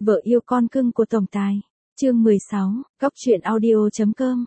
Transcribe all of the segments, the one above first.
Vợ yêu con cưng của tổng tài. Chương 16, Góc truyện audio.com,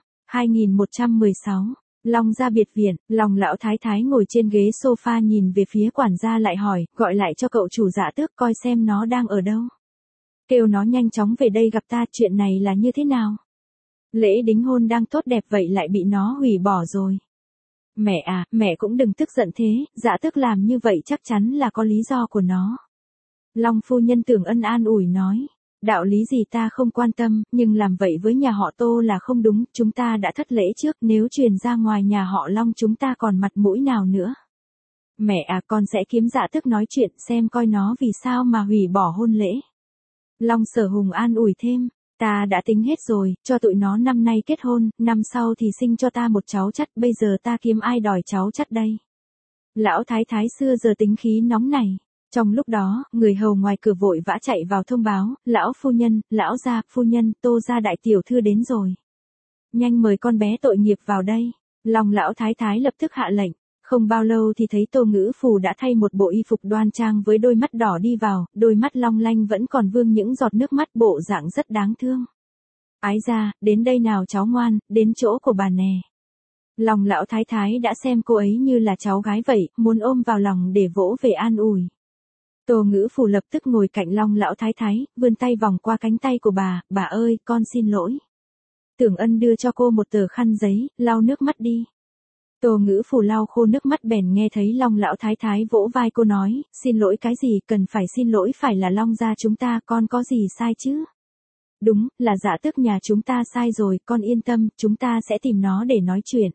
2116. Long gia biệt viện, Long lão thái thái ngồi trên ghế sofa nhìn về phía quản gia lại hỏi, gọi lại cho cậu chủ Dạ Tước coi xem nó đang ở đâu. Kêu nó nhanh chóng về đây gặp ta, chuyện này là như thế nào? Lễ đính hôn đang tốt đẹp vậy lại bị nó hủy bỏ rồi. Mẹ à, mẹ cũng đừng tức giận thế, Dạ Tước làm như vậy chắc chắn là có lý do của nó. Long phu nhân Tưởng Ân an ủi nói. Đạo lý gì ta không quan tâm, nhưng làm vậy với nhà họ Tô là không đúng, chúng ta đã thất lễ trước, nếu truyền ra ngoài nhà họ Long chúng ta còn mặt mũi nào nữa. Mẹ à, con sẽ kiếm Dạ Tước nói chuyện xem coi nó vì sao mà hủy bỏ hôn lễ. Long Sở Hùng an ủi thêm, ta đã tính hết rồi, cho tụi nó năm nay kết hôn, năm sau thì sinh cho ta một cháu chắt, bây giờ ta kiếm ai đòi cháu chắt đây. Lão thái thái xưa giờ tính khí nóng này. Trong lúc đó, người hầu ngoài cửa vội vã chạy vào thông báo, lão phu nhân, lão gia, phu nhân, Tô gia đại tiểu thư đến rồi. Nhanh mời con bé tội nghiệp vào đây. Long lão thái thái lập tức hạ lệnh. Không bao lâu thì thấy Tô Ngữ Phù đã thay một bộ y phục đoan trang với đôi mắt đỏ đi vào, đôi mắt long lanh vẫn còn vương những giọt nước mắt, bộ dạng rất đáng thương. Ái gia, đến đây nào cháu ngoan, đến chỗ của bà nè. Long lão thái thái đã xem cô ấy như là cháu gái vậy, muốn ôm vào lòng để vỗ về an ủi. Tô Ngữ Phù lập tức ngồi cạnh Long lão thái thái, vươn tay vòng qua cánh tay của bà ơi, con xin lỗi. Tưởng Ân đưa cho cô một tờ khăn giấy, lau nước mắt đi. Tô Ngữ Phù lau khô nước mắt bèn nghe thấy Long lão thái thái vỗ vai cô nói, xin lỗi cái gì, cần phải xin lỗi phải là Long gia chúng ta, con có gì sai chứ? Đúng, là Dạ Tước nhà chúng ta sai rồi, con yên tâm, chúng ta sẽ tìm nó để nói chuyện.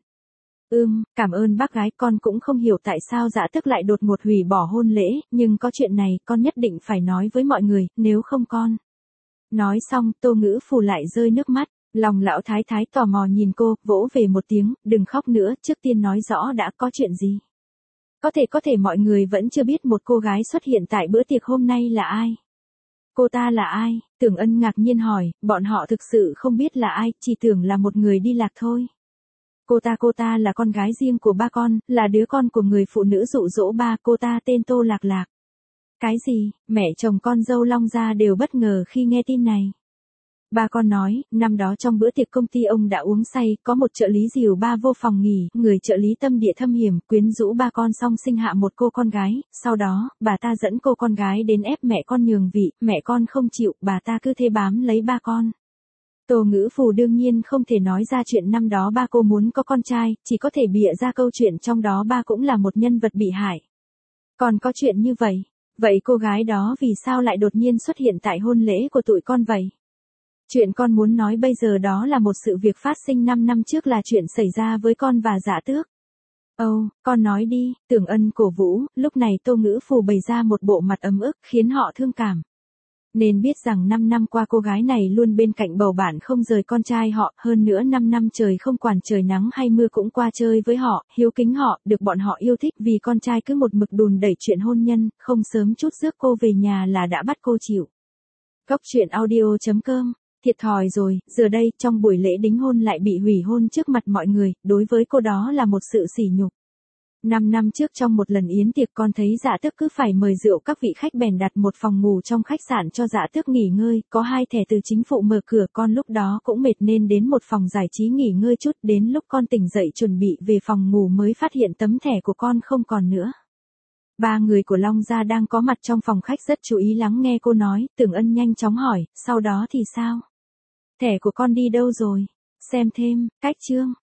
Cảm ơn bác gái, con cũng không hiểu tại sao Dạ Tước lại đột ngột hủy bỏ hôn lễ, nhưng có chuyện này, con nhất định phải nói với mọi người, nếu không con. Nói xong, Tô Ngữ Phù lại rơi nước mắt, Long lão thái thái tò mò nhìn cô, vỗ về một tiếng, đừng khóc nữa, trước tiên nói rõ đã có chuyện gì. Có thể mọi người vẫn chưa biết một cô gái xuất hiện tại bữa tiệc hôm nay là ai. Cô ta là ai? Tưởng Ân ngạc nhiên hỏi, bọn họ thực sự không biết là ai, chỉ tưởng là một người đi lạc thôi. Cô ta là con gái riêng của ba con, là đứa con của người phụ nữ dụ dỗ ba, cô ta tên Tô Lạc Lạc. Cái gì? Mẹ chồng con dâu Long gia đều bất ngờ khi nghe tin này. Ba con nói, năm đó trong bữa tiệc công ty ông đã uống say, có một trợ lý dìu ba vô phòng nghỉ, người trợ lý tâm địa thâm hiểm, quyến rũ ba con xong sinh hạ một cô con gái, sau đó, bà ta dẫn cô con gái đến ép mẹ con nhường vị, mẹ con không chịu, bà ta cứ thế bám lấy ba con. Tô Ngữ Phù đương nhiên không thể nói ra chuyện năm đó ba cô muốn có con trai, chỉ có thể bịa ra câu chuyện trong đó ba cũng là một nhân vật bị hại. Còn có chuyện như vậy, vậy cô gái đó vì sao lại đột nhiên xuất hiện tại hôn lễ của tụi con vậy? Chuyện con muốn nói bây giờ đó là một sự việc phát sinh 5 năm trước, là chuyện xảy ra với con và Dạ Tước. Con nói đi, Tưởng Ân cổ vũ, lúc này Tô Ngữ Phù bày ra một bộ mặt ấm ức, khiến họ thương cảm. Nên biết rằng 5 năm qua cô gái này luôn bên cạnh bầu bạn không rời con trai họ, hơn nữa 5 năm trời không quản trời nắng hay mưa cũng qua chơi với họ, hiếu kính họ, được bọn họ yêu thích, vì con trai cứ một mực đùn đẩy chuyện hôn nhân, không sớm chút rước cô về nhà là đã bắt cô chịu. Góc truyện audio.com, thiệt thòi rồi, giờ đây trong buổi lễ đính hôn lại bị hủy hôn trước mặt mọi người, đối với cô đó là một sự sỉ nhục. 5 năm trước trong một lần yến tiệc con thấy Dạ Tước cứ phải mời rượu các vị khách bèn đặt một phòng ngủ trong khách sạn cho Dạ Tước nghỉ ngơi, có 2 thẻ từ chính phủ mở cửa, con lúc đó cũng mệt nên đến một phòng giải trí nghỉ ngơi chút, đến lúc con tỉnh dậy chuẩn bị về phòng ngủ mới phát hiện tấm thẻ của con không còn nữa. 3 người của Long gia đang có mặt trong phòng khách rất chú ý lắng nghe cô nói, Tưởng Ân nhanh chóng hỏi, sau đó thì sao? Thẻ của con đi đâu rồi? Xem thêm, cách chương.